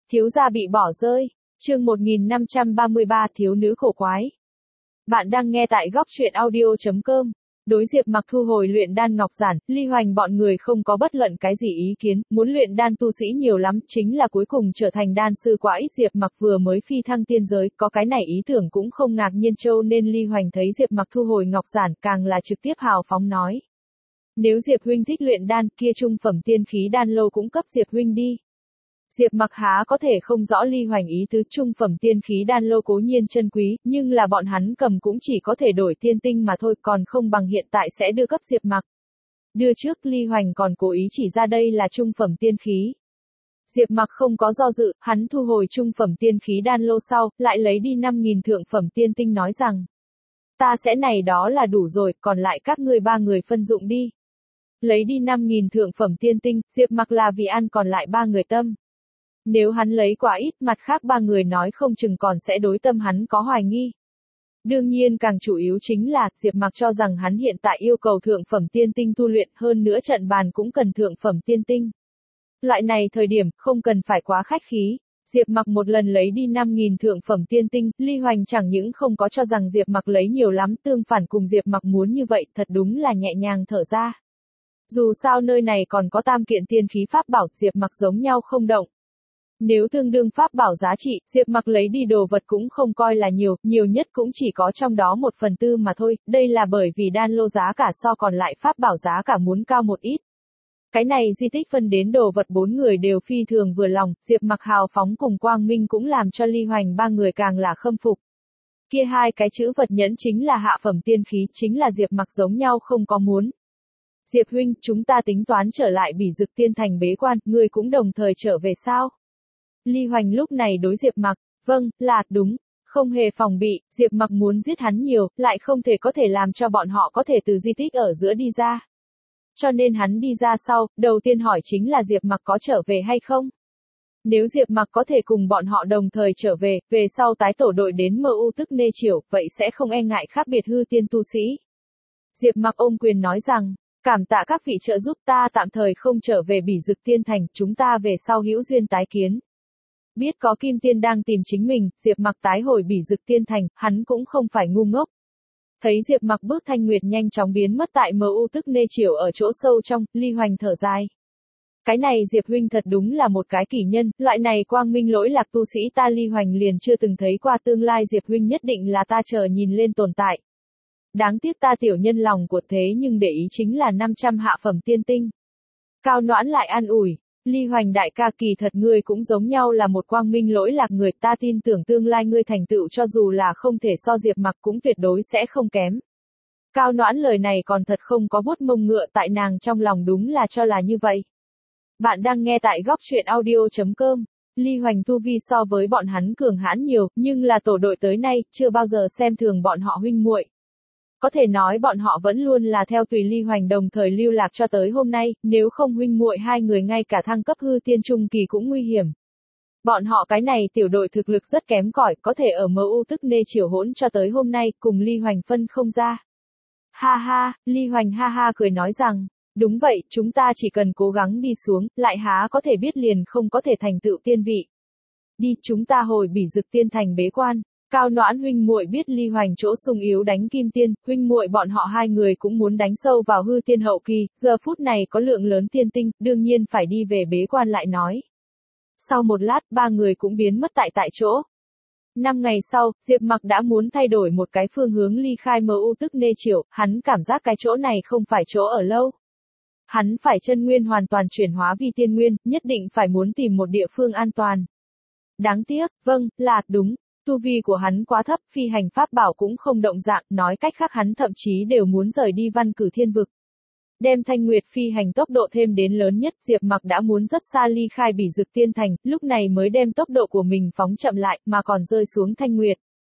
Thiếu gia bị bỏ rơi. Chương 1533 thiếu nữ cổ quái. Bạn đang nghe tại góc truyện audio.com. Đối Diệp Mặc thu hồi luyện đan ngọc giản, Ly Hoành bọn người không có bất luận cái gì ý kiến, muốn luyện đan tu sĩ nhiều lắm, chính là cuối cùng trở thành đan sư quá ít. Diệp Mặc vừa mới phi thăng tiên giới, có cái này ý tưởng cũng không ngạc nhiên châu nên Ly Hoành thấy Diệp Mặc thu hồi ngọc giản, càng là trực tiếp hào phóng nói. Nếu Diệp huynh thích luyện đan, kia trung phẩm tiên khí đan lô cũng cấp Diệp huynh đi. Diệp Mặc há có thể không rõ Ly Hoành ý tứ. Trung phẩm tiên khí đan lô cố nhiên chân quý, nhưng là bọn hắn cầm cũng chỉ có thể đổi tiên tinh mà thôi, còn không bằng hiện tại sẽ đưa cấp Diệp Mặc. Đưa trước Ly Hoành còn cố ý chỉ ra đây là trung phẩm tiên khí. Diệp Mặc không có do dự, hắn thu hồi trung phẩm tiên khí đan lô sau, lại lấy đi 5.000 thượng phẩm tiên tinh nói rằng. Ta sẽ này đó là đủ rồi, còn lại các ngươi ba người phân dụng đi. Lấy đi 5.000 thượng phẩm tiên tinh, Diệp Mặc là vì ăn còn lại ba người tâm. Nếu hắn lấy quá ít, mặt khác ba người nói không chừng còn sẽ đối tâm hắn có hoài nghi. Đương nhiên càng chủ yếu chính là, Diệp Mặc cho rằng hắn hiện tại yêu cầu thượng phẩm tiên tinh tu luyện, hơn nữa trận bàn cũng cần thượng phẩm tiên tinh. Loại này thời điểm, không cần phải quá khách khí. Diệp Mặc một lần lấy đi 5.000 thượng phẩm tiên tinh, Ly Hoành chẳng những không có cho rằng Diệp Mặc lấy nhiều lắm, tương phản cùng Diệp Mặc muốn như vậy, thật đúng là nhẹ nhàng thở ra. Dù sao nơi này còn có tam kiện tiên khí pháp bảo, Diệp Mặc giống nhau không động. Nếu tương đương pháp bảo giá trị, Diệp Mặc lấy đi đồ vật cũng không coi là nhiều, nhiều nhất cũng chỉ có trong đó 1/4 mà thôi, đây là bởi vì đan lô giá cả so còn lại pháp bảo giá cả muốn cao một ít. Cái này di tích phân đến đồ vật bốn người đều phi thường vừa lòng, Diệp Mặc hào phóng cùng Quang Minh cũng làm cho Ly Hoành ba người càng là khâm phục. Kia hai cái chữ vật nhẫn chính là hạ phẩm tiên khí, chính là Diệp Mặc giống nhau không có muốn. Diệp huynh, chúng ta tính toán trở lại Bỉ Dực Tiên Thành bế quan, người cũng đồng thời trở về sao? Ly Hoành lúc này đối Diệp Mặc, vâng, là đúng, không hề phòng bị, Diệp Mặc muốn giết hắn nhiều, lại không thể có thể làm cho bọn họ có thể từ di tích ở giữa đi ra. Cho nên hắn đi ra sau, đầu tiên hỏi chính là Diệp Mặc có trở về hay không? Nếu Diệp Mặc có thể cùng bọn họ đồng thời trở về sau tái tổ đội đến MU tức Nê Triểu, vậy sẽ không e ngại khác biệt hư tiên tu sĩ. Diệp Mặc ôm quyền nói rằng, cảm tạ các vị trợ giúp, ta tạm thời không trở về Bỉ Dực Tiên Thành, chúng ta về sau hữu duyên tái kiến. Biết có Kim Tiên đang tìm chính mình, Diệp Mặc tái hồi Bỉ Dực Tiên Thành, hắn cũng không phải ngu ngốc. Thấy Diệp Mặc bước thanh nguyệt nhanh chóng biến mất tại MU tức Nê Triểu ở chỗ sâu trong, Ly Hoành thở dài. Cái này Diệp huynh thật đúng là một cái kỳ nhân, loại này quang minh lỗi lạc tu sĩ ta Ly Hoành liền chưa từng thấy qua, tương lai Diệp huynh nhất định là ta chờ nhìn lên tồn tại. Đáng tiếc ta tiểu nhân lòng của thế nhưng để ý chính là 500 hạ phẩm tiên tinh. Cao Noãn lại an ủi. Ly Hoành đại ca, kỳ thật ngươi cũng giống nhau là một quang minh lỗi lạc người, ta tin tưởng tương lai ngươi thành tựu cho dù là không thể so Diệp Mặc cũng tuyệt đối sẽ không kém. Cao Noãn lời này còn thật không có vuốt mông ngựa, tại nàng trong lòng đúng là cho là như vậy. Bạn đang nghe tại góc truyện audio.com. Ly Hoành tu vi so với bọn hắn cường hãn nhiều, nhưng là tổ đội tới nay, chưa bao giờ xem thường bọn họ huynh muội. Có thể nói bọn họ vẫn luôn là theo tùy Ly Hoành đồng thời lưu lạc cho tới hôm nay, nếu không huynh muội hai người ngay cả thăng cấp hư tiên trung kỳ cũng nguy hiểm. Bọn họ cái này tiểu đội thực lực rất kém cỏi, có thể ở MU tức Nê Triểu hỗn cho tới hôm nay, cùng Ly Hoành phân không ra. Ha ha, Ly Hoành ha ha cười nói rằng, đúng vậy, chúng ta chỉ cần cố gắng đi xuống, lại há có thể biết liền không có thể thành tựu tiên vị. Đi, chúng ta hồi Bỉ Dực Tiên Thành bế quan. Cao Noãn huynh muội biết Ly Hoành chỗ sung yếu đánh Kim Tiên, huynh muội bọn họ hai người cũng muốn đánh sâu vào hư tiên hậu kỳ, giờ phút này có lượng lớn tiên tinh, đương nhiên phải đi về bế quan lại nói. Sau một lát, ba người cũng biến mất tại chỗ. 5 ngày sau, Diệp Mặc đã muốn thay đổi một cái phương hướng ly khai MU tức Nê Triểu, hắn cảm giác cái chỗ này không phải chỗ ở lâu. Hắn phải chân nguyên hoàn toàn chuyển hóa vì tiên nguyên, nhất định phải muốn tìm một địa phương an toàn. Đáng tiếc, vâng, là đúng. Tu vi của hắn quá thấp, phi hành pháp bảo cũng không động dạng, nói cách khác hắn thậm chí đều muốn rời đi Văn Cử Thiên Vực. Đem Thanh Nguyệt phi hành tốc độ thêm đến lớn nhất, Diệp Mặc đã muốn rất xa ly khai Bỉ Dực Tiên Thành, lúc này mới đem tốc độ của mình phóng chậm lại, mà còn rơi xuống Thanh Nguyệt.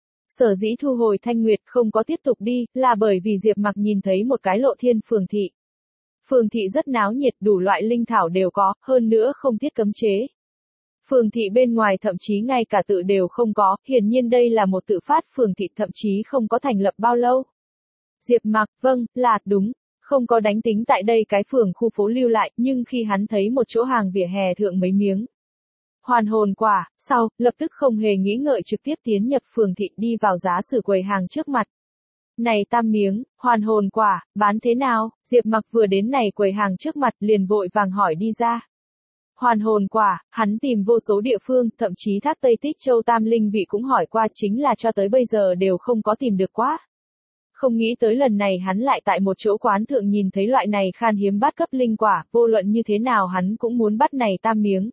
Sở dĩ thu hồi Thanh Nguyệt không có tiếp tục đi, là bởi vì Diệp Mặc nhìn thấy một cái Lộ Thiên phường thị. Phường thị rất náo nhiệt, đủ loại linh thảo đều có, hơn nữa không thiết cấm chế. Phường thị bên ngoài thậm chí ngay cả tự đều không có, hiển nhiên đây là một tự phát phường thị, thậm chí không có thành lập bao lâu. Diệp Mặc, vâng, là đúng, không có đánh tính tại đây cái phường khu phố lưu lại, nhưng khi hắn thấy một chỗ hàng vỉa hè thượng mấy miếng Hoàn hồn quả, sau, lập tức không hề nghĩ ngợi trực tiếp tiến nhập phường thị đi vào giá sử quầy hàng trước mặt. Này tam miếng, hoàn hồn quả, bán thế nào? Diệp Mặc vừa đến này quầy hàng trước mặt liền vội vàng hỏi đi ra. Hoàn hồn quả, hắn tìm vô số địa phương, thậm chí Thác Tây Tích Châu Tam Linh Vị cũng hỏi qua, chính là cho tới bây giờ đều không có tìm được quá. Không nghĩ tới lần này hắn lại tại một chỗ quán thượng nhìn thấy loại này khan hiếm bát cấp linh quả, vô luận như thế nào hắn cũng muốn bắt này tam miếng.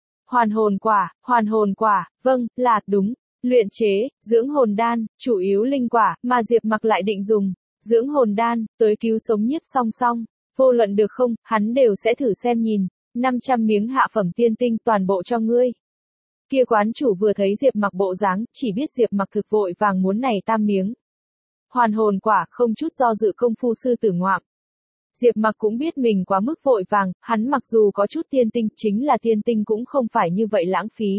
Hoàn hồn quả, vâng, là đúng. Luyện chế, dưỡng hồn đan, chủ yếu linh quả, mà Diệp Mặc lại định dùng. Dưỡng hồn đan, tới cứu sống nhiếp song song. Vô luận được không, hắn đều sẽ thử xem nhìn. 500 miếng hạ phẩm tiên tinh toàn bộ cho ngươi. Kia quán chủ vừa thấy Diệp Mặc bộ dáng, chỉ biết Diệp Mặc thực vội vàng muốn này tam miếng. Hoàn hồn quả không chút do dự công phu sư tử ngoạm. Diệp Mặc cũng biết mình quá mức vội vàng, hắn mặc dù có chút tiên tinh, chính là tiên tinh cũng không phải như vậy lãng phí.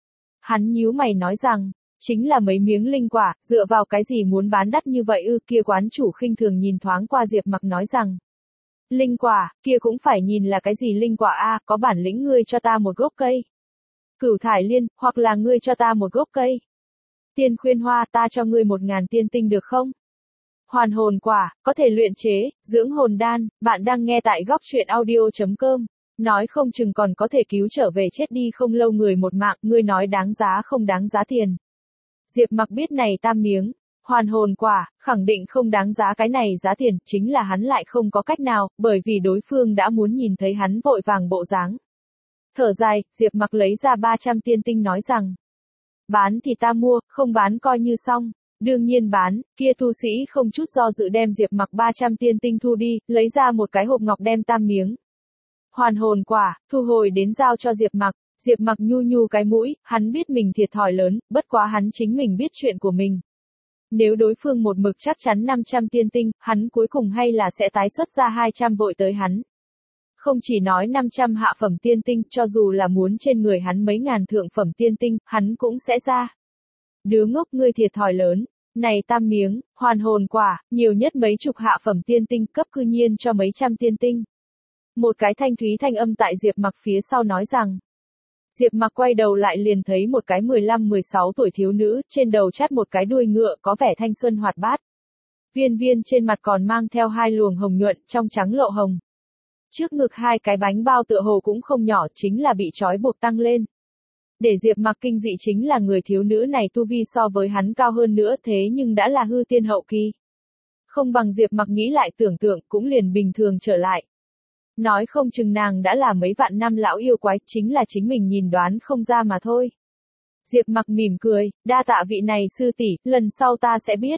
Hắn nhíu mày nói rằng, chính là mấy miếng linh quả, dựa vào cái gì muốn bán đắt như vậy ư? Kia quán chủ khinh thường nhìn thoáng qua Diệp Mặc nói rằng, linh quả, kia cũng phải nhìn là cái gì linh quả a, có bản lĩnh ngươi cho ta một gốc cây. Cửu thải liên, hoặc là ngươi cho ta một gốc cây. Tiên khuyên hoa, ta cho ngươi 1000 tiên tinh được không? Hoàn hồn quả, có thể luyện chế, dưỡng hồn đan, bạn đang nghe tại góc truyện audio.com. Nói không chừng còn có thể cứu trở về chết đi không lâu người một mạng, ngươi nói đáng giá không đáng giá tiền. Diệp Mặc biết này tam miếng, hoàn hồn quả, khẳng định không đáng giá cái này giá tiền, chính là hắn lại không có cách nào, bởi vì đối phương đã muốn nhìn thấy hắn vội vàng bộ dáng. Thở dài, Diệp Mặc lấy ra 300 tiên tinh nói rằng, bán thì ta mua, không bán coi như xong. Đương nhiên bán, kia tu sĩ không chút do dự đem Diệp Mặc 300 tiên tinh thu đi, lấy ra một cái hộp ngọc đem tam miếng. Hoàn hồn quả, thu hồi đến giao cho Diệp Mặc. Diệp Mặc nhu nhu cái mũi, hắn biết mình thiệt thòi lớn, bất quá hắn chính mình biết chuyện của mình. Nếu đối phương một mực chắc chắn 500 tiên tinh, hắn cuối cùng hay là sẽ tái xuất ra 200 vội tới hắn. Không chỉ nói 500 hạ phẩm tiên tinh, cho dù là muốn trên người hắn mấy ngàn thượng phẩm tiên tinh, hắn cũng sẽ ra. Đứa ngốc ngươi thiệt thòi lớn. Này tam miếng, hoàn hồn quả, nhiều nhất mấy chục hạ phẩm tiên tinh, cấp cư nhiên cho mấy trăm tiên tinh. Một cái thanh thúy thanh âm tại Diệp Mặc phía sau nói rằng. Diệp Mặc quay đầu lại liền thấy một cái 15-16 tuổi thiếu nữ, trên đầu chát một cái đuôi ngựa có vẻ thanh xuân hoạt bát. Viên viên trên mặt còn mang theo hai luồng hồng nhuận, trong trắng lộ hồng. Trước ngực hai cái bánh bao tựa hồ cũng không nhỏ, chính là bị trói buộc tăng lên. Để Diệp Mặc kinh dị chính là người thiếu nữ này tu vi so với hắn cao hơn nữa, thế nhưng đã là hư tiên hậu kỳ. Không bằng Diệp Mặc nghĩ lại tưởng tượng cũng liền bình thường trở lại. Nói không chừng nàng đã là mấy vạn năm lão yêu quái, chính là chính mình nhìn đoán không ra mà thôi. Diệp Mặc mỉm cười, đa tạ vị này sư tỷ, lần sau ta sẽ biết.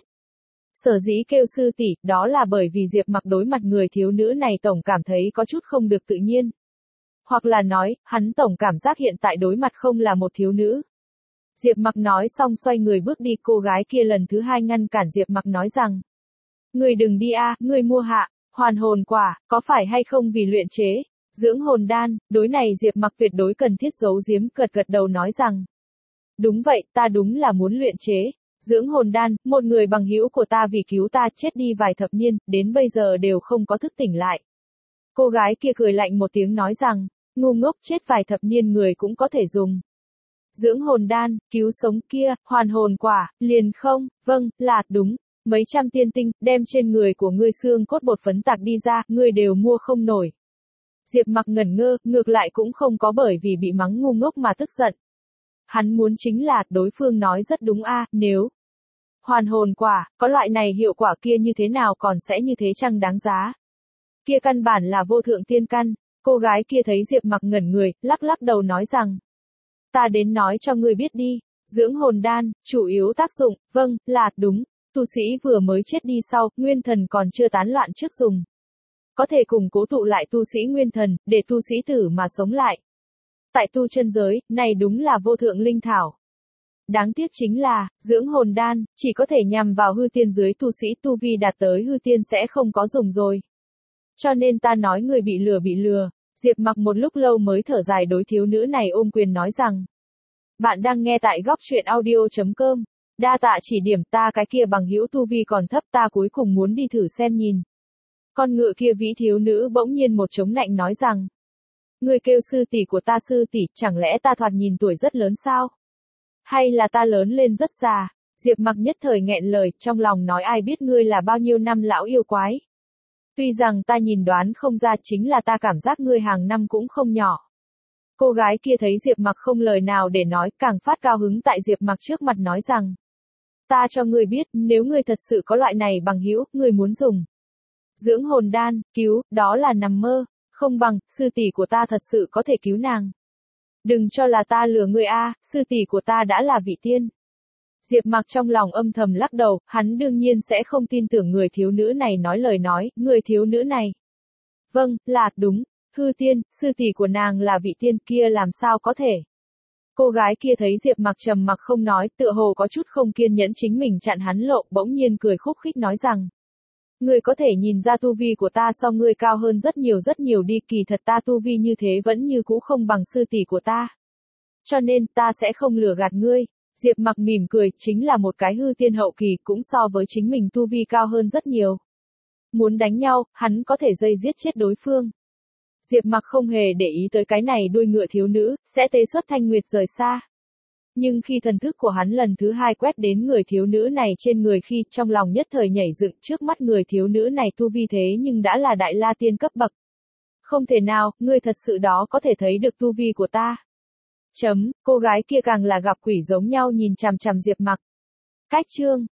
Sở dĩ kêu sư tỷ, đó là bởi vì Diệp Mặc đối mặt người thiếu nữ này tổng cảm thấy có chút không được tự nhiên. Hoặc là nói, hắn tổng cảm giác hiện tại đối mặt không là một thiếu nữ. Diệp Mặc nói xong xoay người bước đi, cô gái kia lần thứ hai ngăn cản Diệp Mặc nói rằng. Ngươi đừng đi a, ngươi mua hạ, hoàn hồn quả, có phải hay không vì luyện chế, dưỡng hồn đan, đối này Diệp Mặc tuyệt đối cần thiết giấu giếm, gật gật đầu nói rằng. Đúng vậy, ta đúng là muốn luyện chế. Dưỡng hồn đan, một người bằng hữu của ta vì cứu ta chết đi vài thập niên, đến bây giờ đều không có thức tỉnh lại. Cô gái kia cười lạnh một tiếng nói rằng, ngu ngốc, chết vài thập niên người cũng có thể dùng. Dưỡng hồn đan, cứu sống kia, hoàn hồn quả, liền không, vâng, là, đúng. Mấy trăm tiên tinh, đem trên người của ngươi xương cốt bột phấn tạc đi ra, ngươi đều mua không nổi. Diệp Mặc ngẩn ngơ, ngược lại cũng không có bởi vì bị mắng ngu ngốc mà tức giận. Hắn muốn chính là, đối phương nói rất đúng a, nếu hoàn hồn quả, có loại này hiệu quả kia như thế nào còn sẽ như thế chăng đáng giá. Kia căn bản là vô thượng tiên căn, cô gái kia thấy Diệp Mặc ngẩn người, lắc lắc đầu nói rằng. Ta đến nói cho ngươi biết đi, dưỡng hồn đan, chủ yếu tác dụng, vâng, là, đúng, tu sĩ vừa mới chết đi sau, nguyên thần còn chưa tán loạn trước dùng. Có thể cùng cố tụ lại tu sĩ nguyên thần, để tu sĩ tử mà sống lại. Tại tu chân giới, này đúng là vô thượng linh thảo. Đáng tiếc chính là, dưỡng hồn đan, chỉ có thể nhằm vào hư tiên dưới tu sĩ tu vi đạt tới hư tiên sẽ không có dùng rồi. Cho nên ta nói người bị lừa. Diệp Mặc một lúc lâu mới thở dài đối thiếu nữ này ôm quyền nói rằng. Bạn đang nghe tại góc truyện audio.com. Đa tạ chỉ điểm, ta cái kia bằng hữu tu vi còn thấp, ta cuối cùng muốn đi thử xem nhìn. Con ngựa kia vĩ thiếu nữ bỗng nhiên một chống nạnh nói rằng. Ngươi kêu sư tỷ của ta sư tỷ, chẳng lẽ ta thoạt nhìn tuổi rất lớn sao? Hay là ta lớn lên rất già? Diệp Mặc nhất thời nghẹn lời, trong lòng nói ai biết ngươi là bao nhiêu năm lão yêu quái. Tuy rằng ta nhìn đoán không ra, chính là ta cảm giác ngươi hàng năm cũng không nhỏ. Cô gái kia thấy Diệp Mặc không lời nào để nói, càng phát cao hứng tại Diệp Mặc trước mặt nói rằng. Ta cho ngươi biết, nếu ngươi thật sự có loại này bằng hữu, ngươi muốn dùng dưỡng hồn đan, cứu, đó là nằm mơ, không bằng, sư tỷ của ta thật sự có thể cứu nàng. Đừng cho là ta lừa ngươi a, sư tỷ của ta đã là vị tiên. Diệp Mặc trong lòng âm thầm lắc đầu, hắn đương nhiên sẽ không tin tưởng người thiếu nữ này nói lời nói, người thiếu nữ này. Vâng, là, đúng, hư tiên, sư tỷ của nàng là vị tiên kia làm sao có thể. Cô gái kia thấy Diệp Mặc trầm mặc không nói, tựa hồ có chút không kiên nhẫn chính mình chặn hắn lộ, bỗng nhiên cười khúc khích nói rằng. Ngươi có thể nhìn ra tu vi của ta so ngươi cao hơn rất nhiều đi, kỳ thật ta tu vi như thế vẫn như cũ không bằng sư tỷ của ta. Cho nên, ta sẽ không lừa gạt ngươi. Diệp Mặc mỉm cười, chính là một cái hư tiên hậu kỳ, cũng so với chính mình tu vi cao hơn rất nhiều. Muốn đánh nhau, hắn có thể dây giết chết đối phương. Diệp Mặc không hề để ý tới cái này đuôi ngựa thiếu nữ, sẽ tế xuất thanh nguyệt rời xa. Nhưng khi thần thức của hắn lần thứ hai quét đến người thiếu nữ này trên người khi trong lòng nhất thời nhảy dựng, trước mắt người thiếu nữ này tu vi thế nhưng đã là đại la tiên cấp bậc. Không thể nào, ngươi thật sự đó có thể thấy được tu vi của ta. Cô gái kia càng là gặp quỷ giống nhau nhìn chằm chằm Diệp Mặc. Cách chương